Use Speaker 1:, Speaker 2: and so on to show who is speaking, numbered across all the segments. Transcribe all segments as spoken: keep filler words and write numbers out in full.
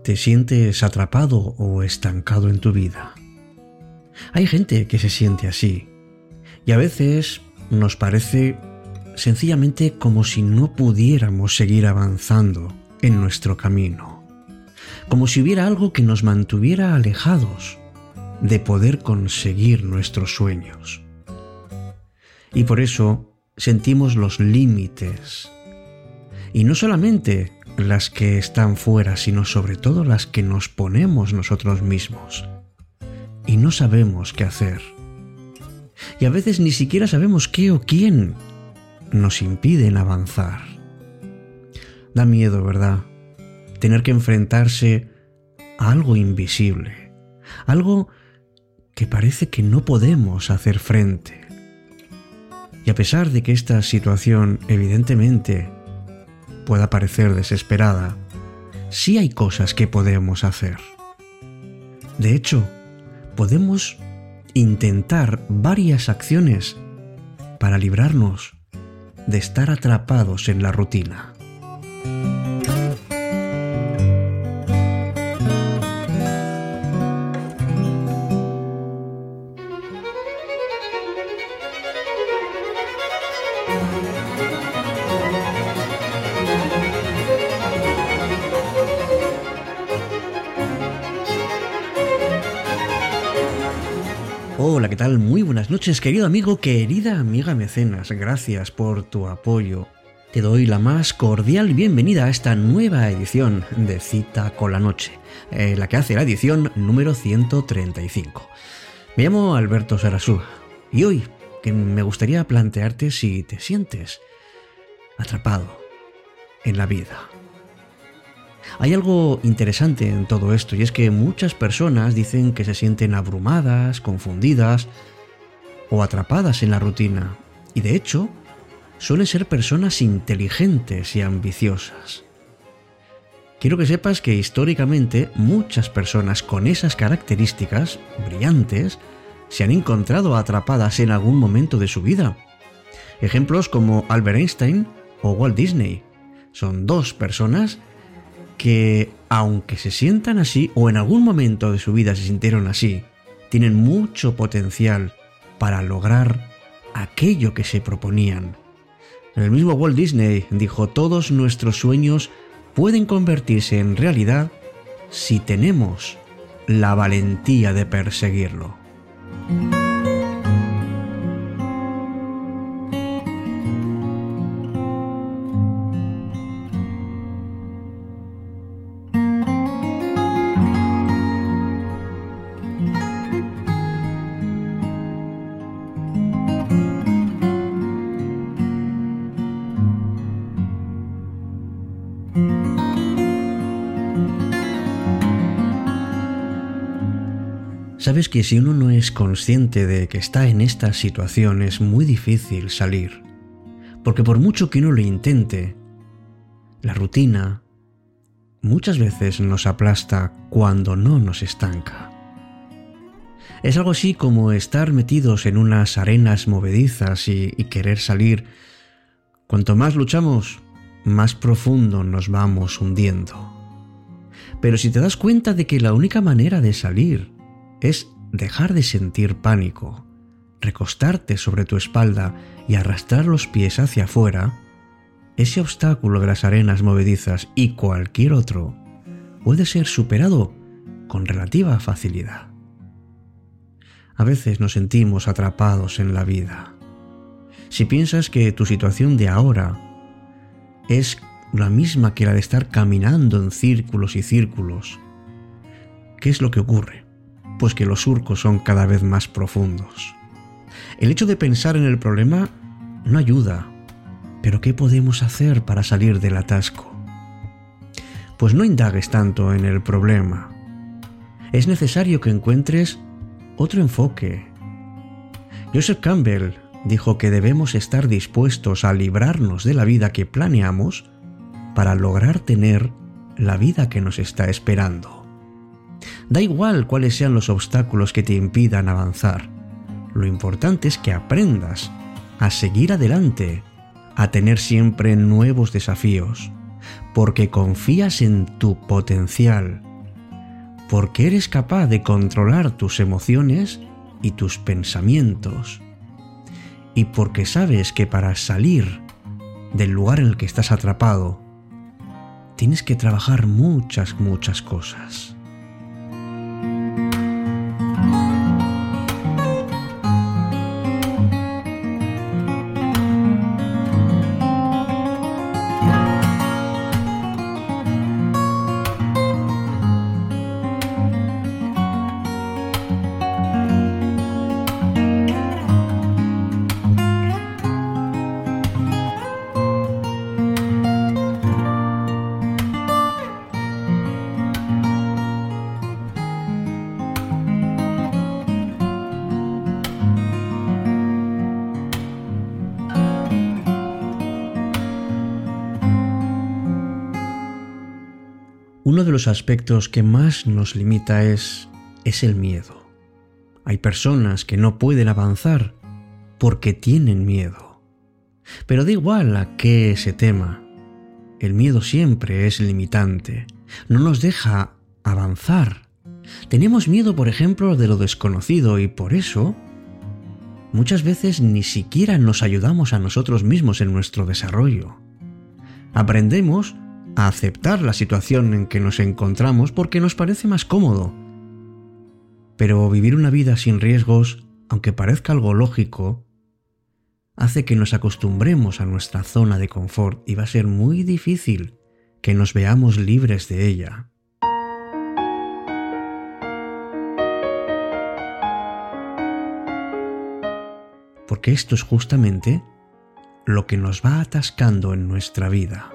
Speaker 1: ¿Te sientes atrapado o estancado en tu vida? Hay gente que se siente así y a veces nos parece sencillamente como si no pudiéramos seguir avanzando en nuestro camino, como si hubiera algo que nos mantuviera alejados de poder conseguir nuestros sueños. Y por eso sentimos los límites, y no solamente las que están fuera, sino sobre todo las que nos ponemos nosotros mismos. Y no sabemos qué hacer. Y a veces ni siquiera sabemos qué o quién nos impiden avanzar. Da miedo, ¿verdad? Tener que enfrentarse a algo invisible, algo que parece que no podemos hacer frente. Y a pesar de que esta situación evidentemente pueda parecer desesperada, sí hay cosas que podemos hacer. De hecho, podemos intentar varias acciones para librarnos de estar atrapados en la rutina. Hola, ¿qué tal? Muy buenas noches, querido amigo, querida amiga mecenas. Gracias por tu apoyo. Te doy la más cordial bienvenida a esta nueva edición de Cita con la Noche, eh, la que hace la edición número ciento treinta y cinco. Me llamo Alberto Sarasúa y hoy que me gustaría plantearte si te sientes atrapado en la vida. Hay algo interesante en todo esto y es que muchas personas dicen que se sienten abrumadas, confundidas o atrapadas en la rutina y de hecho suelen ser personas inteligentes y ambiciosas. Quiero que sepas que históricamente muchas personas con esas características brillantes se han encontrado atrapadas en algún momento de su vida. Ejemplos como Albert Einstein o Walt Disney son dos personas que, aunque se sientan así o en algún momento de su vida se sintieron así, tienen mucho potencial para lograr aquello que se proponían. El mismo Walt Disney dijo: todos nuestros sueños pueden convertirse en realidad si tenemos la valentía de perseguirlo. Sabes que si uno no es consciente de que está en esta situación es muy difícil salir, porque por mucho que uno lo intente, la rutina muchas veces nos aplasta cuando no nos estanca. Es algo así como estar metidos en unas arenas movedizas y, y querer salir. Cuanto más luchamos, más profundo nos vamos hundiendo. Pero si te das cuenta de que la única manera de salir es dejar de sentir pánico, recostarte sobre tu espalda y arrastrar los pies hacia afuera, ese obstáculo de las arenas movedizas y cualquier otro puede ser superado con relativa facilidad. A veces nos sentimos atrapados en la vida. Si piensas que tu situación de ahora es la misma que la de estar caminando en círculos y círculos, ¿qué es lo que ocurre? Pues que los surcos son cada vez más profundos. El hecho de pensar en el problema no ayuda, pero ¿qué podemos hacer para salir del atasco? Pues no indagues tanto en el problema. Es necesario que encuentres otro enfoque. Joseph Campbell dijo que debemos estar dispuestos a librarnos de la vida que planeamos para lograr tener la vida que nos está esperando. Da igual cuáles sean los obstáculos que te impidan avanzar. Lo importante es que aprendas a seguir adelante, a tener siempre nuevos desafíos, porque confías en tu potencial porque eres capaz de controlar tus emociones y tus pensamientos, y porque sabes que para salir del lugar en el que estás atrapado, tienes que trabajar muchas, muchas cosas. Uno de los aspectos que más nos limita es, es el miedo. Hay personas que no pueden avanzar porque tienen miedo. Pero da igual a qué se tema. El miedo siempre es limitante. No nos deja avanzar. Tenemos miedo, por ejemplo, de lo desconocido y por eso muchas veces ni siquiera nos ayudamos a nosotros mismos en nuestro desarrollo. Aprendemos a aceptar la situación en que nos encontramos porque nos parece más cómodo. Pero vivir una vida sin riesgos, aunque parezca algo lógico, hace que nos acostumbremos a nuestra zona de confort y va a ser muy difícil que nos veamos libres de ella. Porque esto es justamente lo que nos va atascando en nuestra vida.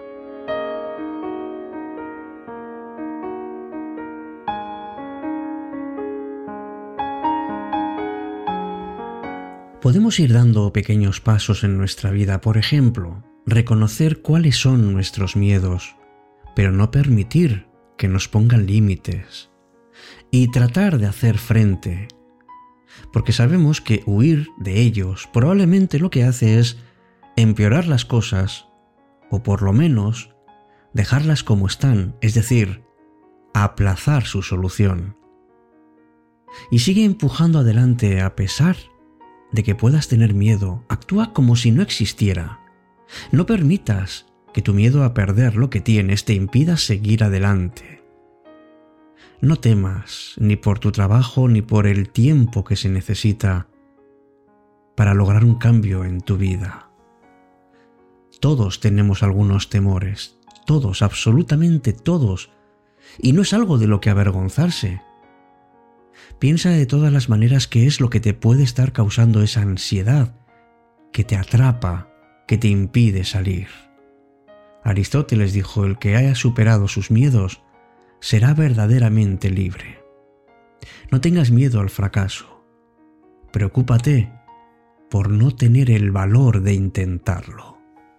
Speaker 1: Podemos ir dando pequeños pasos en nuestra vida, por ejemplo, reconocer cuáles son nuestros miedos, pero no permitir que nos pongan límites, y tratar de hacer frente, porque sabemos que huir de ellos probablemente lo que hace es empeorar las cosas, o por lo menos dejarlas como están, es decir, aplazar su solución. Y sigue empujando adelante a pesar de que puedas tener miedo. Actúa como si no existiera. No permitas que tu miedo a perder lo que tienes te impida seguir adelante. No temas ni por tu trabajo ni por el tiempo que se necesita para lograr un cambio en tu vida. Todos tenemos algunos temores, todos, absolutamente todos, y no es algo de lo que avergonzarse. Piensa de todas las maneras qué es lo que te puede estar causando esa ansiedad, que te atrapa, que te impide salir. Aristóteles dijo: el que haya superado sus miedos será verdaderamente libre. No tengas miedo al fracaso. Preocúpate por no tener el valor de intentarlo.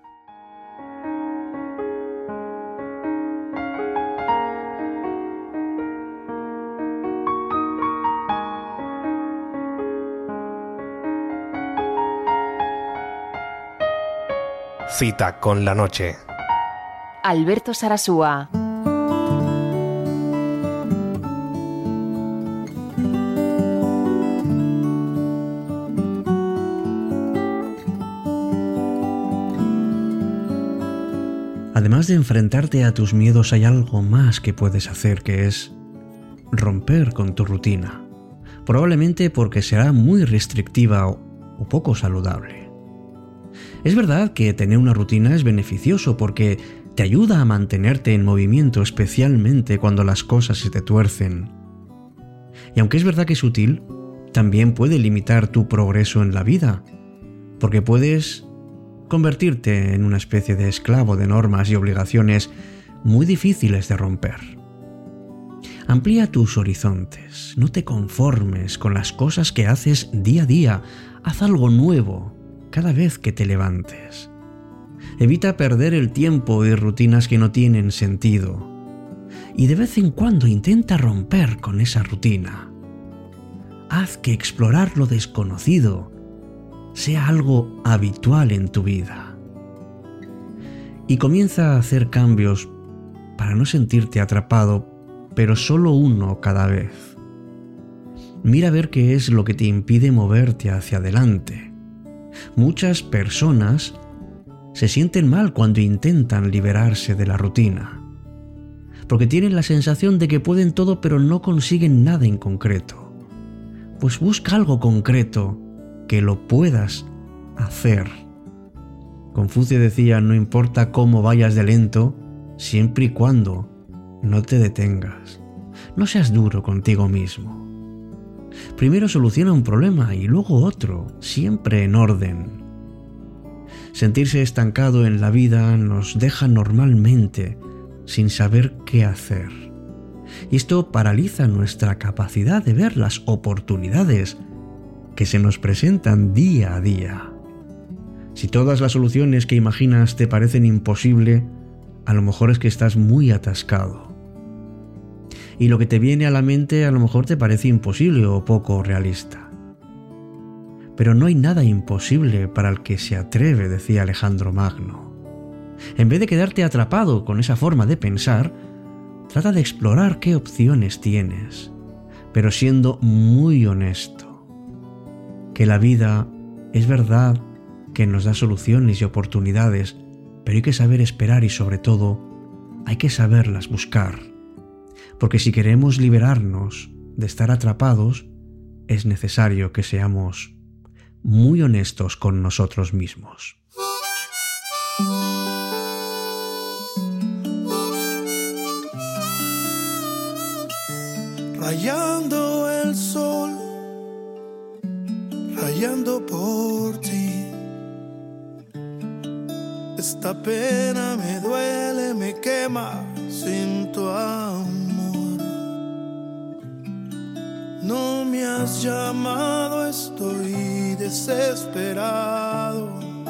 Speaker 2: Cita con la noche.
Speaker 3: Alberto Sarasúa.
Speaker 1: Además de enfrentarte a tus miedos, hay algo más que puedes hacer, que es romper con tu rutina. Probablemente porque será muy restrictiva o, o poco saludable. Es verdad que tener una rutina es beneficioso porque te ayuda a mantenerte en movimiento, especialmente cuando las cosas se te tuercen. Y aunque es verdad que es útil, también puede limitar tu progreso en la vida, porque puedes convertirte en una especie de esclavo de normas y obligaciones muy difíciles de romper. Amplía tus horizontes, no te conformes con las cosas que haces día a día, haz algo nuevo cada vez que te levantes. Evita perder el tiempo y rutinas que no tienen sentido. Y de vez en cuando intenta romper con esa rutina. Haz que explorar lo desconocido sea algo habitual en tu vida. Y comienza a hacer cambios para no sentirte atrapado pero solo uno cada vez. Mira a ver qué es lo que te impide moverte hacia adelante. Muchas personas se sienten mal cuando intentan liberarse de la rutina, porque tienen la sensación de que pueden todo pero no consiguen nada en concreto. Pues busca algo concreto que lo puedas hacer. Confucio decía: no importa cómo vayas de lento, siempre y cuando no te detengas. No seas duro contigo mismo. Primero soluciona un problema y luego otro, siempre en orden. Sentirse estancado en la vida nos deja normalmente sin saber qué hacer. Y esto paraliza nuestra capacidad de ver las oportunidades que se nos presentan día a día. Si todas las soluciones que imaginas te parecen imposibles, a lo mejor es que estás muy atascado. Y lo que te viene a la mente a lo mejor te parece imposible o poco realista. Pero no hay nada imposible para el que se atreve, decía Alejandro Magno. En vez de quedarte atrapado con esa forma de pensar, trata de explorar qué opciones tienes, pero siendo muy honesto. Que la vida es verdad que nos da soluciones y oportunidades, pero hay que saber esperar y sobre todo hay que saberlas buscar. Porque si queremos liberarnos de estar atrapados, es necesario que seamos muy honestos con nosotros mismos.
Speaker 4: Rayando el sol, rayando por ti. Esta pena me duele, me quema sin tu amor. No me has llamado, estoy desesperado.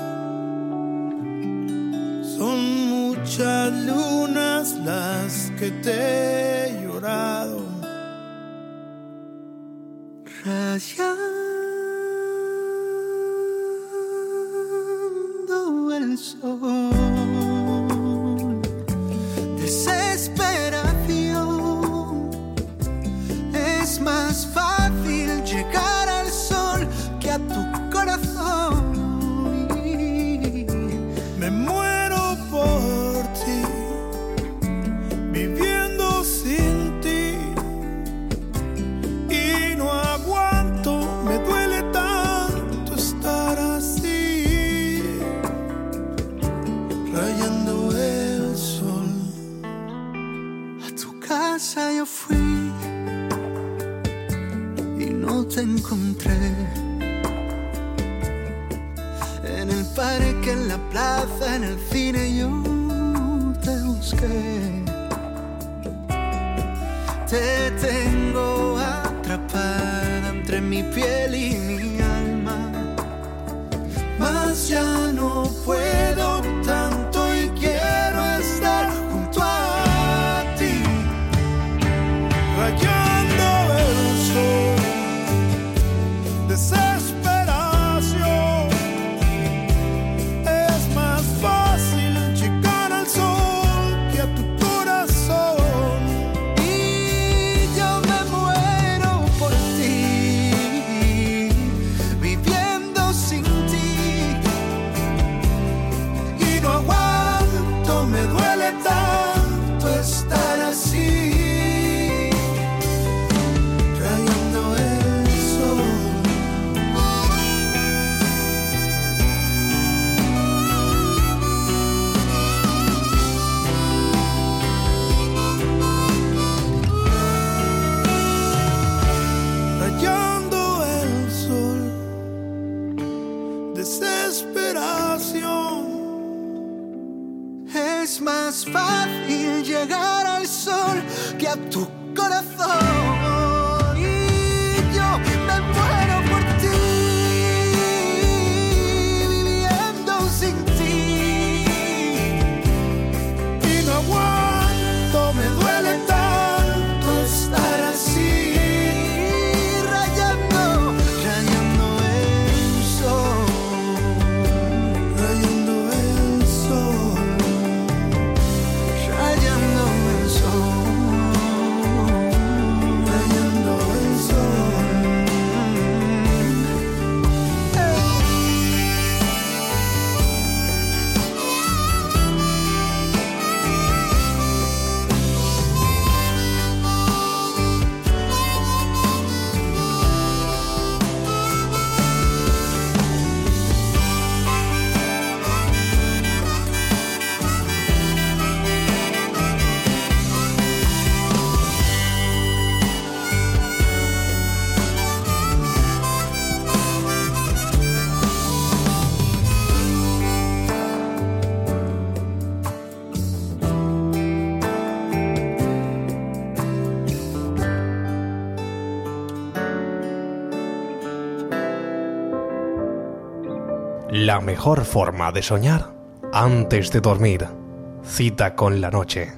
Speaker 4: Son muchas lunas las que te he llorado. Rayando el sol, desesperación. Es más fácil llegar al sol que a tu corazón. Me muero por ti, viviendo sin ti. Y no aguanto, me duele tanto estar así. Rayando el sol, a tu casa yo fui. No te encontré en el parque, en la plaza, en el cine. Yo te busqué. Te tengo atrapada entre mi piel y mi alma. Mas ya no puedo tanto y quiero estar junto a ti. Rayando el sol, desesperación. Es más fácil llegar al sol que a tu corazón. Y yo me muero por ti, viviendo sin ti. Y no aguanto, me duele tanto estar así. Es más fácil llegar al sol que a tu corazón. Y yo me muero por ti, viviendo sin ti. Y no aguanto, me duele tanto estar así. Rayando, rayando el sol, rayando el sol. Rayando el sol.
Speaker 2: La mejor forma de soñar antes de dormir. Cita con la noche.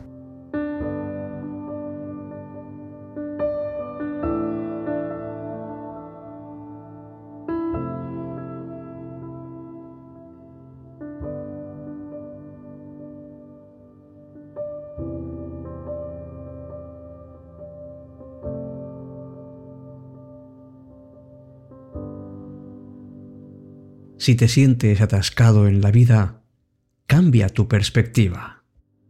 Speaker 1: Si te sientes atascado en la vida, cambia tu perspectiva.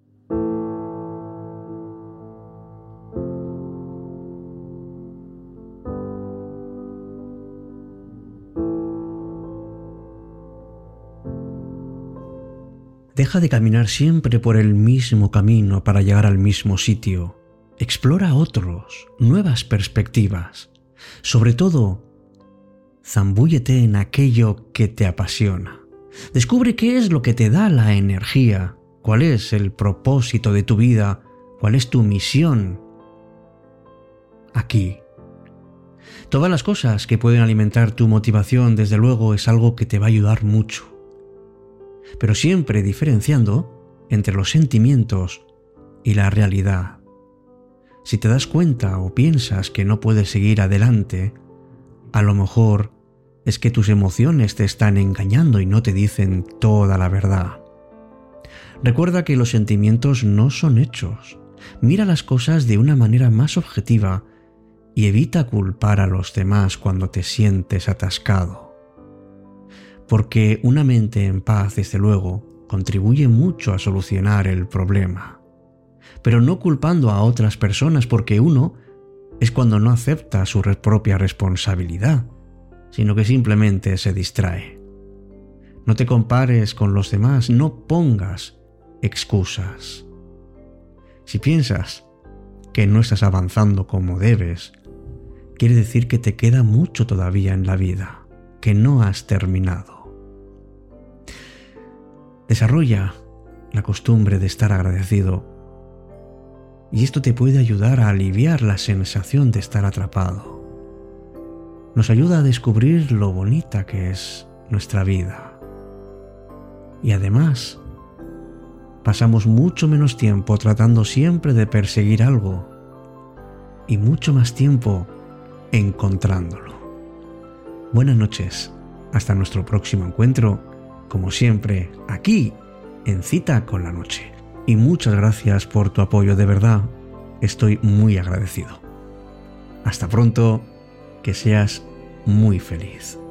Speaker 1: Deja de caminar siempre por el mismo camino para llegar al mismo sitio. Explora otros, nuevas perspectivas. Sobre todo, zambúllete en aquello que te apasiona. Descubre qué es lo que te da la energía, cuál es el propósito de tu vida, cuál es tu misión aquí. Todas las cosas que pueden alimentar tu motivación, desde luego, es algo que te va a ayudar mucho. Pero siempre diferenciando entre los sentimientos y la realidad. Si te das cuenta o piensas que no puedes seguir adelante, a lo mejor es que tus emociones te están engañando y no te dicen toda la verdad. Recuerda que los sentimientos no son hechos. Mira las cosas de una manera más objetiva y evita culpar a los demás cuando te sientes atascado. Porque una mente en paz, desde luego, contribuye mucho a solucionar el problema. Pero no culpando a otras personas, porque uno es cuando no acepta su propia responsabilidad, sino que simplemente se distrae. No te compares con los demás, no pongas excusas. Si piensas que no estás avanzando como debes, quiere decir que te queda mucho todavía en la vida, que no has terminado. Desarrolla la costumbre de estar agradecido, y esto te puede ayudar a aliviar la sensación de estar atrapado. Nos ayuda a descubrir lo bonita que es nuestra vida. Y además, pasamos mucho menos tiempo tratando siempre de perseguir algo y mucho más tiempo encontrándolo. Buenas noches, hasta nuestro próximo encuentro, como siempre, aquí en Cita con la Noche. Y muchas gracias por tu apoyo, de verdad, estoy muy agradecido. Hasta pronto, que seas muy feliz.